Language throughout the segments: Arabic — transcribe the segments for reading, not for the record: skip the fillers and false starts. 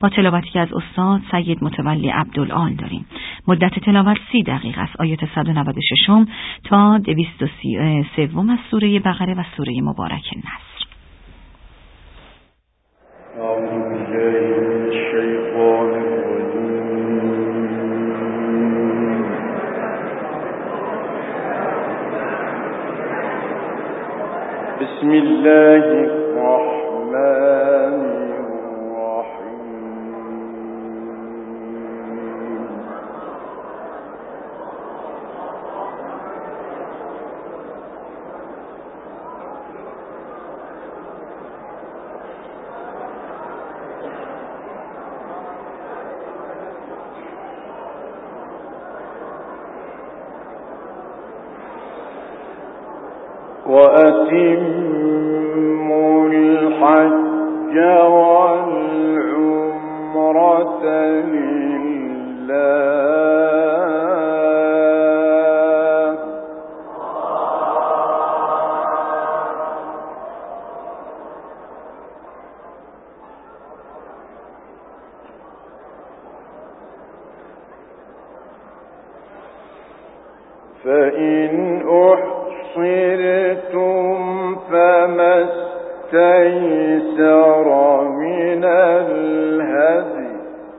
با تلاوتی از استاد سید متولی عبدالآل داریم. مدت تلاوت 30 دقیقه است. آیات 196 تا 233 از سوره بقره و سوره مبارک نصر. بسم الله الرحمن الرحيم. وأتموا الحج والعمرة لله فإن أحصرتم فما استيسر من الهدي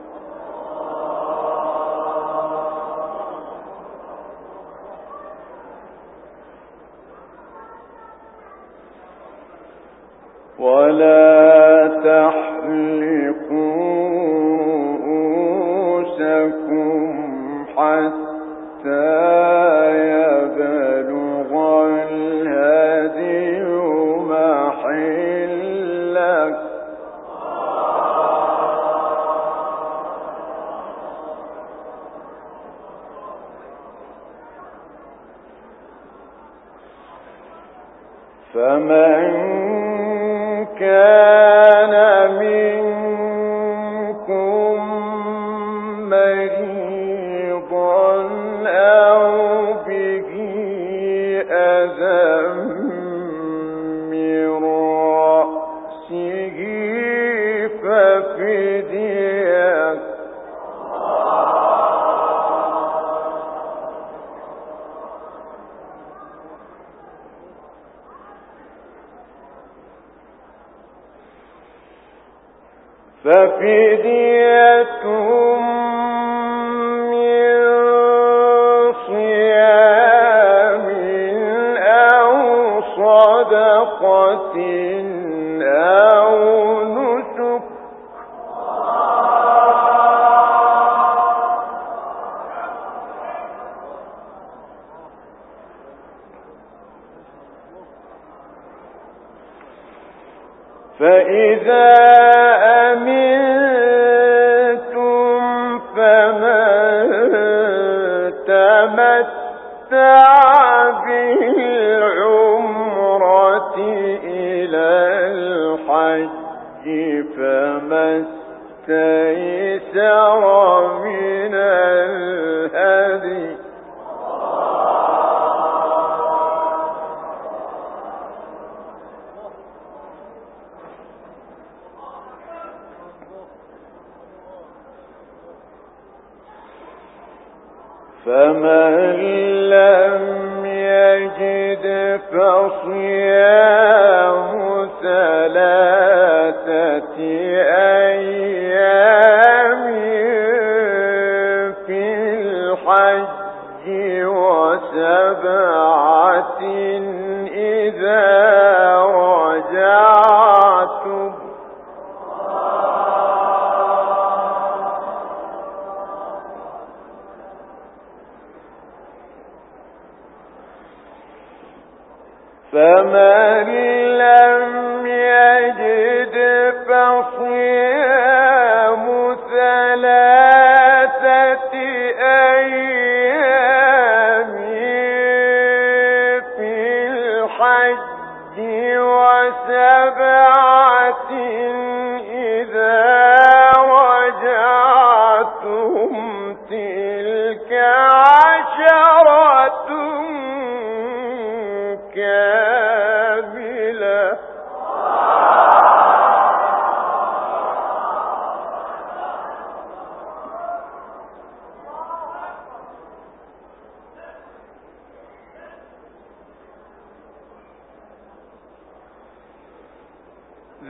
ولا تحلقوا رؤوسكم حتى يبلغ الهدي محله فمن كان منكم مريضا أو به أذى من رأسه ففدية من صيام أو صدقة أو نسك فإذا أمنتم فمن تمتع بالعمرة إلى الحج فما استيسر من الهدي فمن لم يجد فصيام 3 أيام في الحج و7 إذا رجعتم فمن لم يجد فصيام 3 أيام في الحج و7 إذا رجعتم تلك 10 كاملة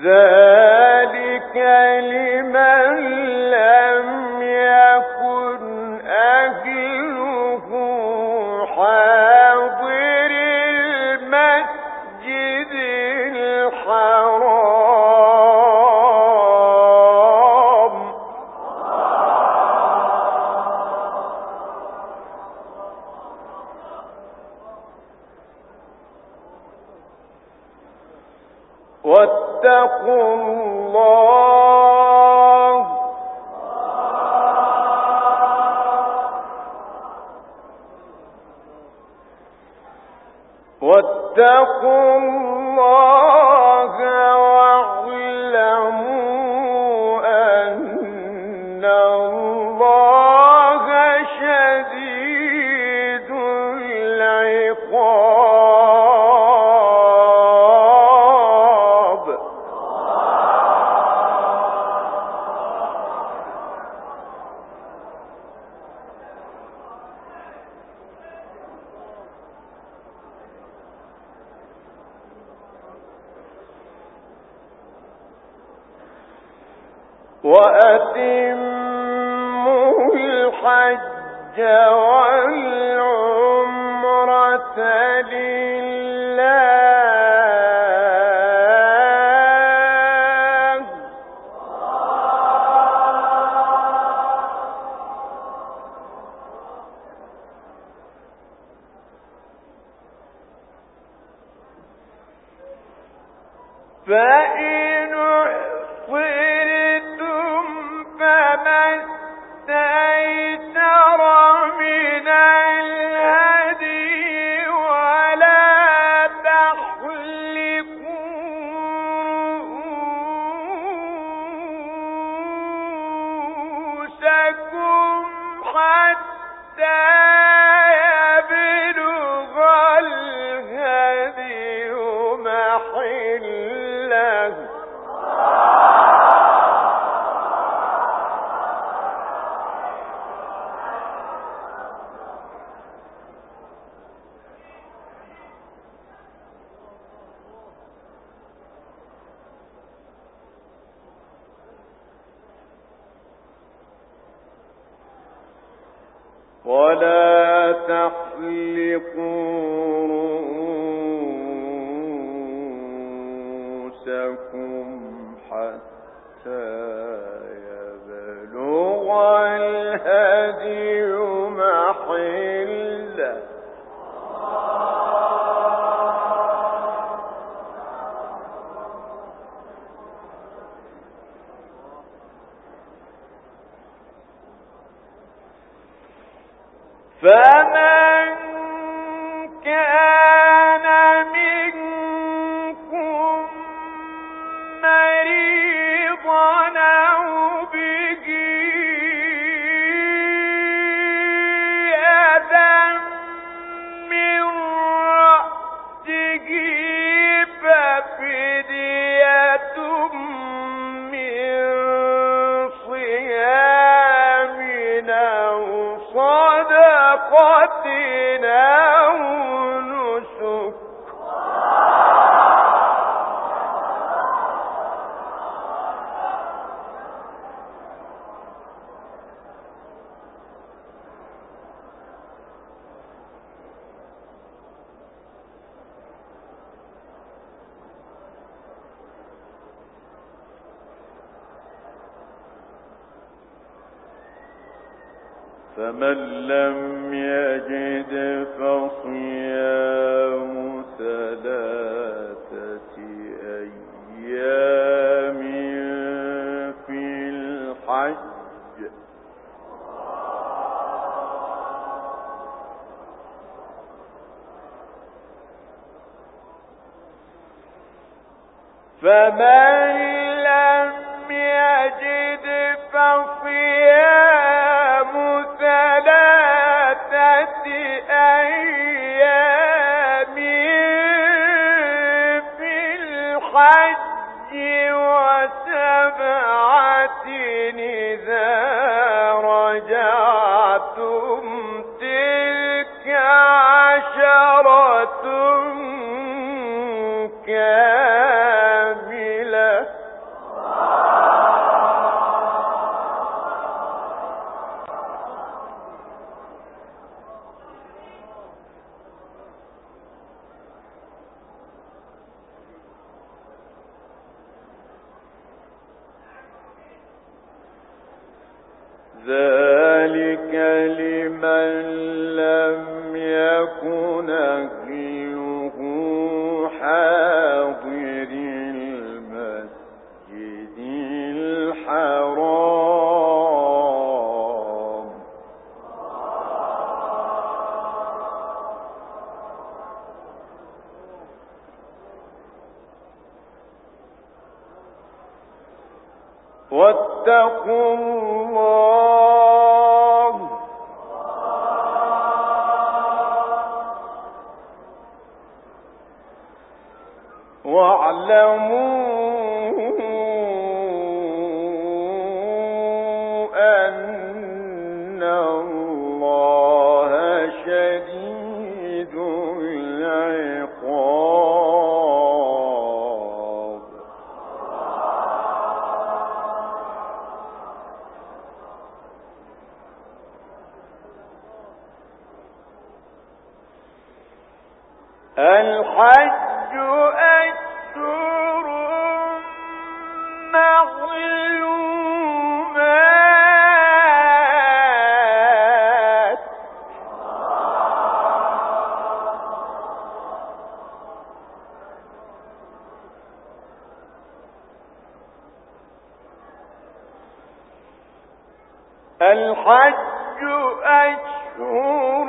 ذلك لمن لم يكن أهله حاضر المسجد الحرام واتقوا الله واعلموا أن الله شديد العقاب وأتموا الحج والعمرة لله فإن أحصرتم فما استيسر من الهدي ولا تحلقوا رؤوسكم حتى يبلغ الهدي محله ولا تحلقوا رؤوسكم حتى يبلغ الهدي محله فمن كان منكم مريضا أو به أذى من رأسه ففدية من صيام أو صدقة أو نسك فمن لم يجد فصيام 3 أيام في الحج فمن لم يجد فصيام 3 أيام في الحج و7 إذا رجعتم تلك 10 كاملة ذلك لمن لم يكن أهله حاضر المسجد الحرام واتقوا الله واعلموا أن الله شديد العقاب الحج أشهر معلومات الحج أشهر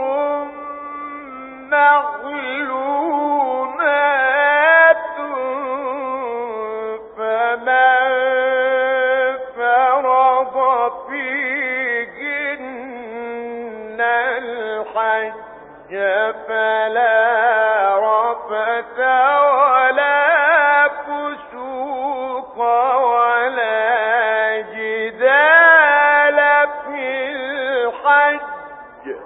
معلومات فمن فرض فيهن الحج فلا رفث ولا فسوق ولا جدال في الحج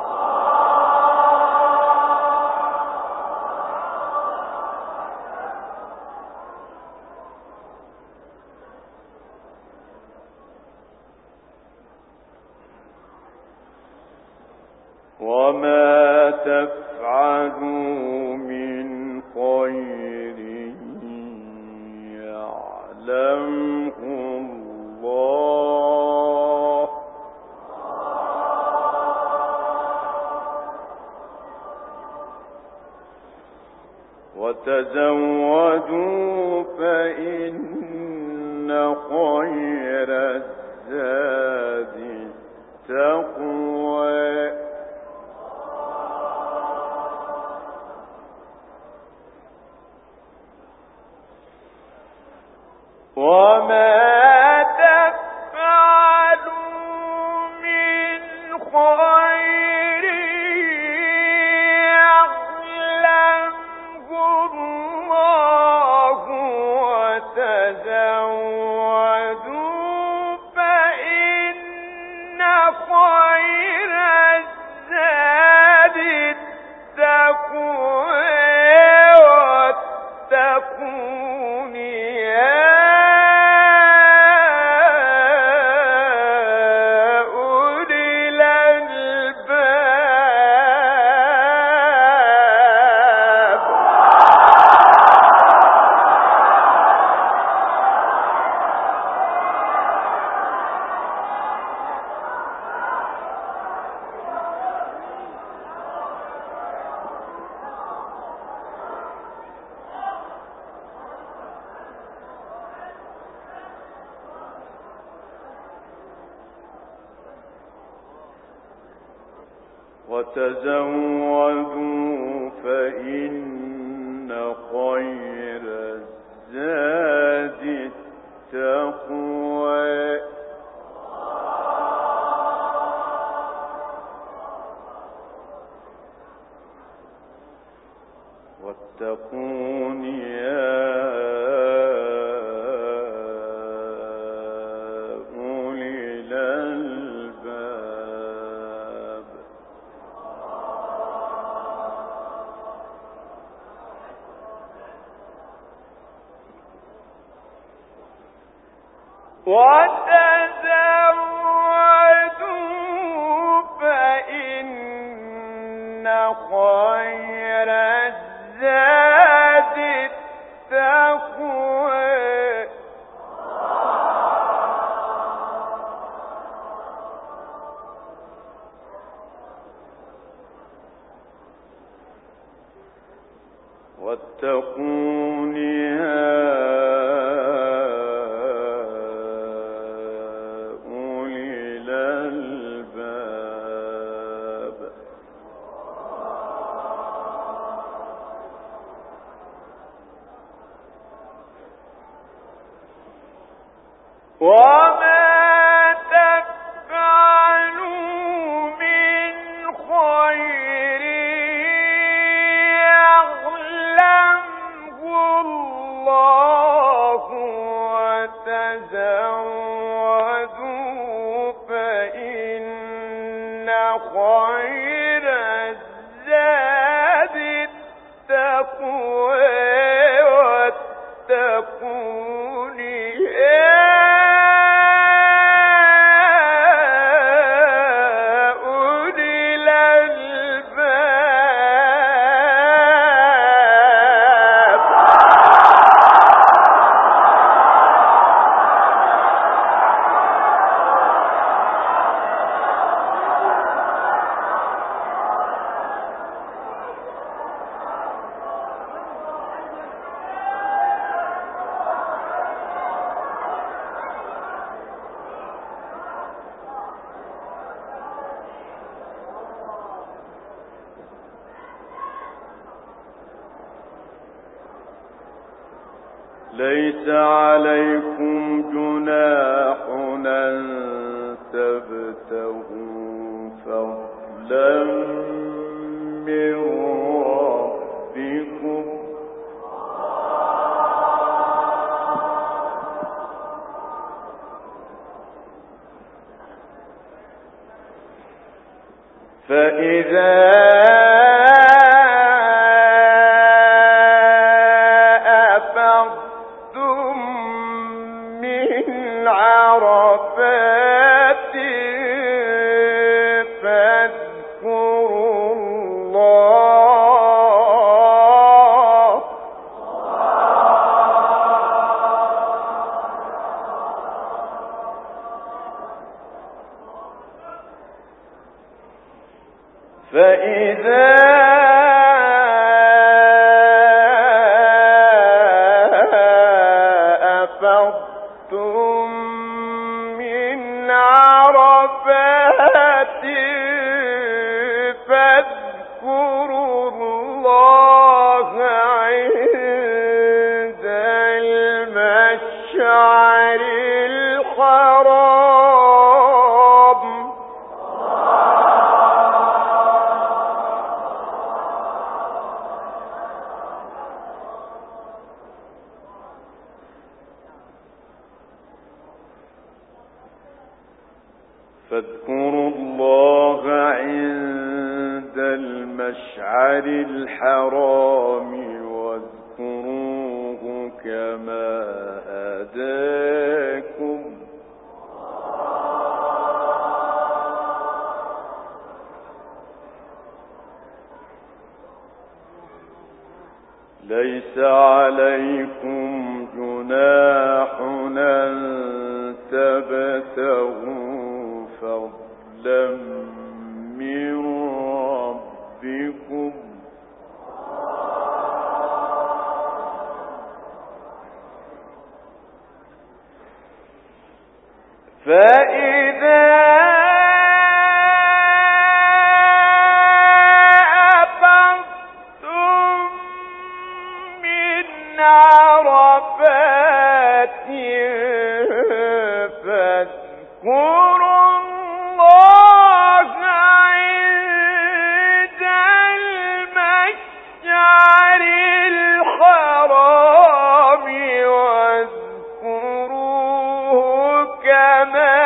وما تفعلوا من خير يعلمه الله وتزودوا فإن خير الزاد التقوى وما تفعلوا من خير يعلمه الله وتزودوا فإن خير الزاد التقوى واتقون يا وتزودوا فإن خير الزاد التقوى واتقون يا أولي الألباب وتزودوا فإن خير الزاد التقوى واتقون يا أولي الألباب. وما تفعلوا من خير يعلمه الله وتزودوا فإن خير الزاد التقوى واتقون يا ليس عليكم جناح أن تبتغوا فضلا من ربكم فإذا أفضتم من عرفات فاذكروا الله عند المشعر الحرام فاذكروا الله عند المشعر الحرام واذكروه كما هداكم ليس عليكم جناح أن تبتغوا فضلا من ربكم فإذا أفضتم من عرفات فاذكروا الله عند المشعر الحرام واذكروه كما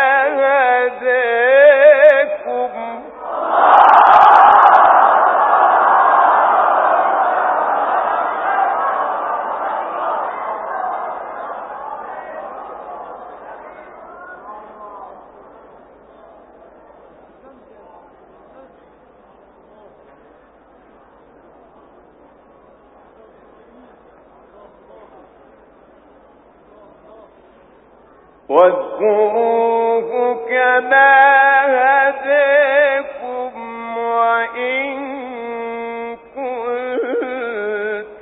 هداكم واذكروه كما هداكم وإن كنتم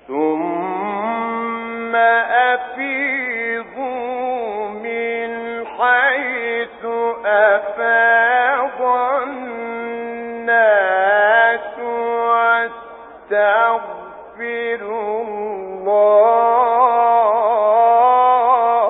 ثم أفيضوا من حيث أفاض الناس واستغفروا الله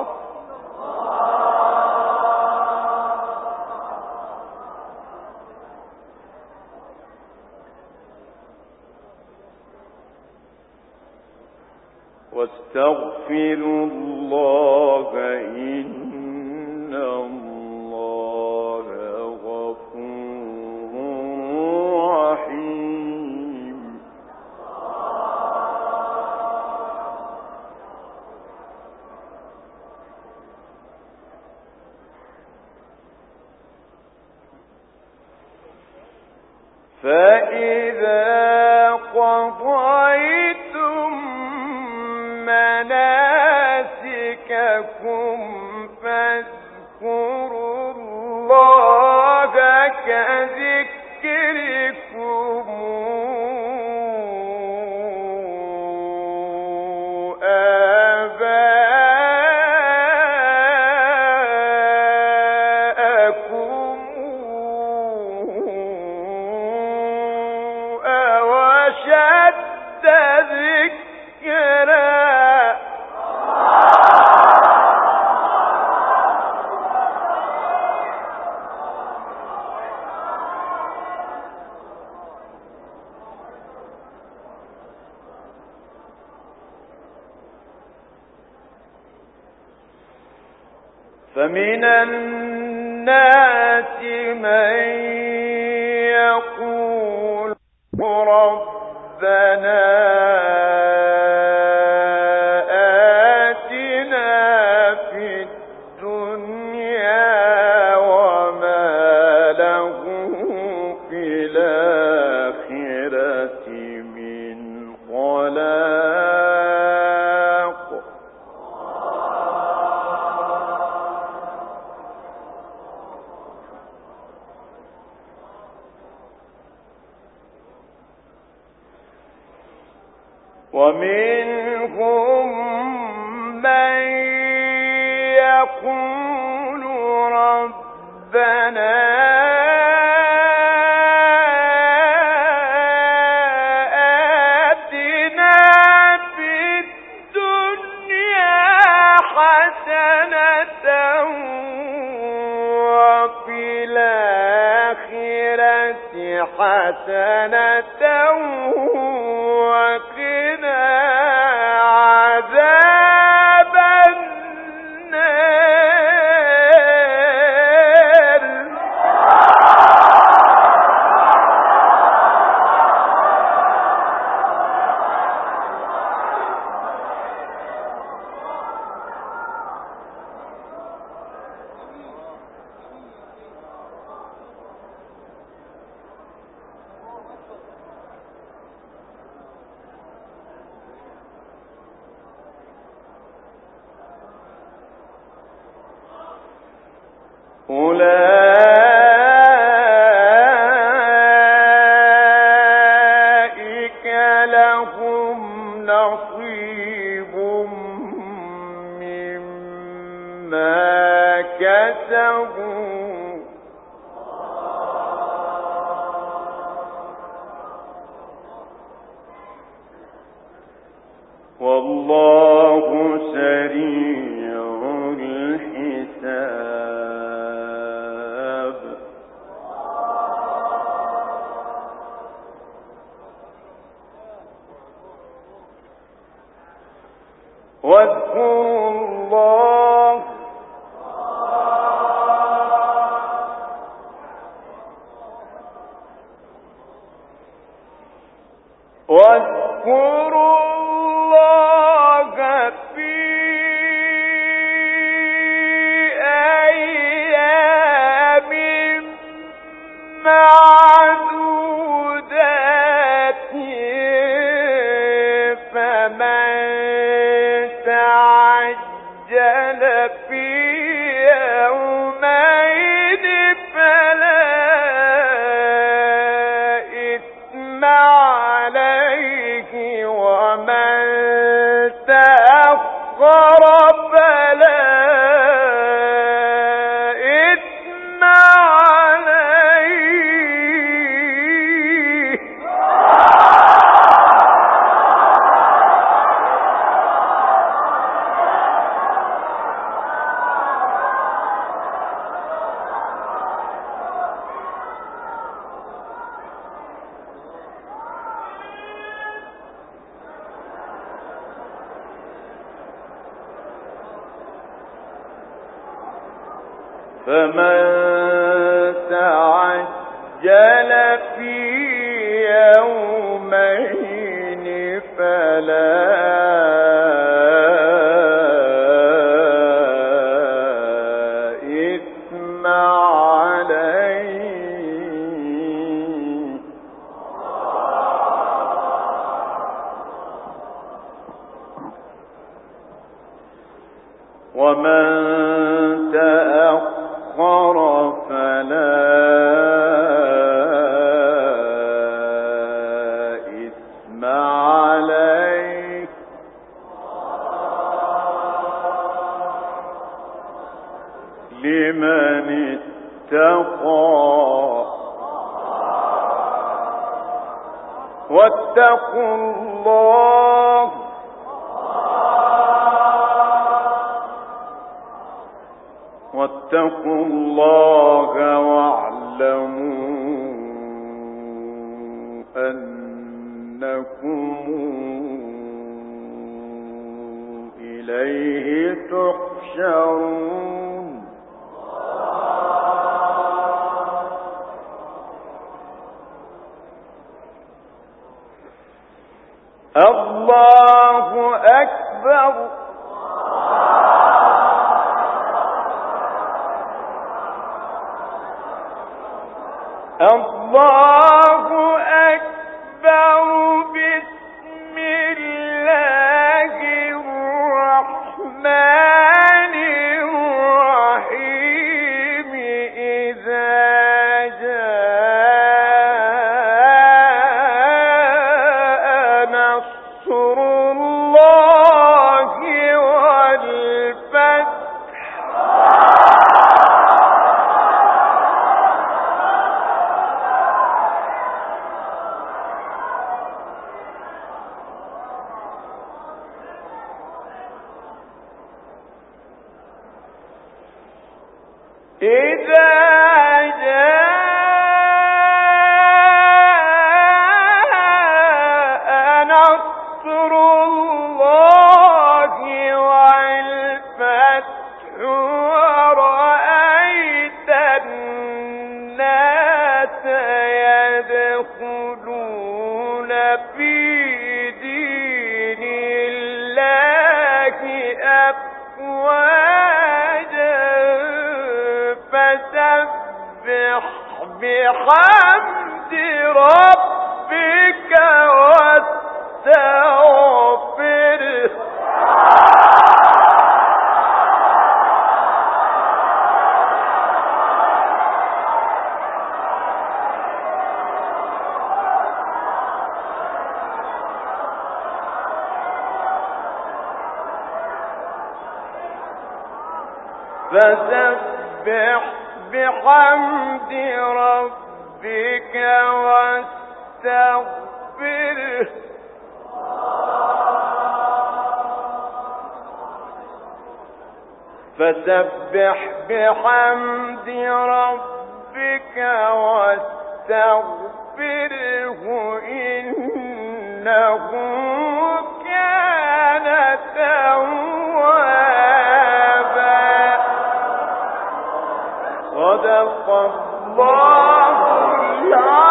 إن الله غفور رحيم. فإذا قضيتم مناسككم فاذكروا الله كذكركم آباءكم أو أشد ذكرا. فمن الناس من يقول ربنا آتنا في الدنيا وما له في الآخرة من خلاق. ومنهم من يقول ربنا آتنا في الدنيا حسنة وفي الآخرة حسنة وقنا عذاب النار. أولئك لهم نصيب مما كسبوا والله سريع الحساب. واذكروا الله في أيام معدودات فمن تعجل في يومين فلا إثم عليه ومن فمن تعجل في يومين فلا إثم عليه ومن تأخر فلا إثم عليه لمن اتقى واتقوا الله واعلموا أنكم إليه تحشرون الله أكبر الله أكبر بسم الله الرحمن الرحيم إذا جاء نصر الله والفتح إذا جاء نصر الله والفتح ورأيت الناس يدخلون في دين الله أفواجا فسبح بحمد ربك واستغفره فسبح بحمد ربك واستغفره فسبح بحمد ربك واستغفره إنه كان توابا صدق الله العظيم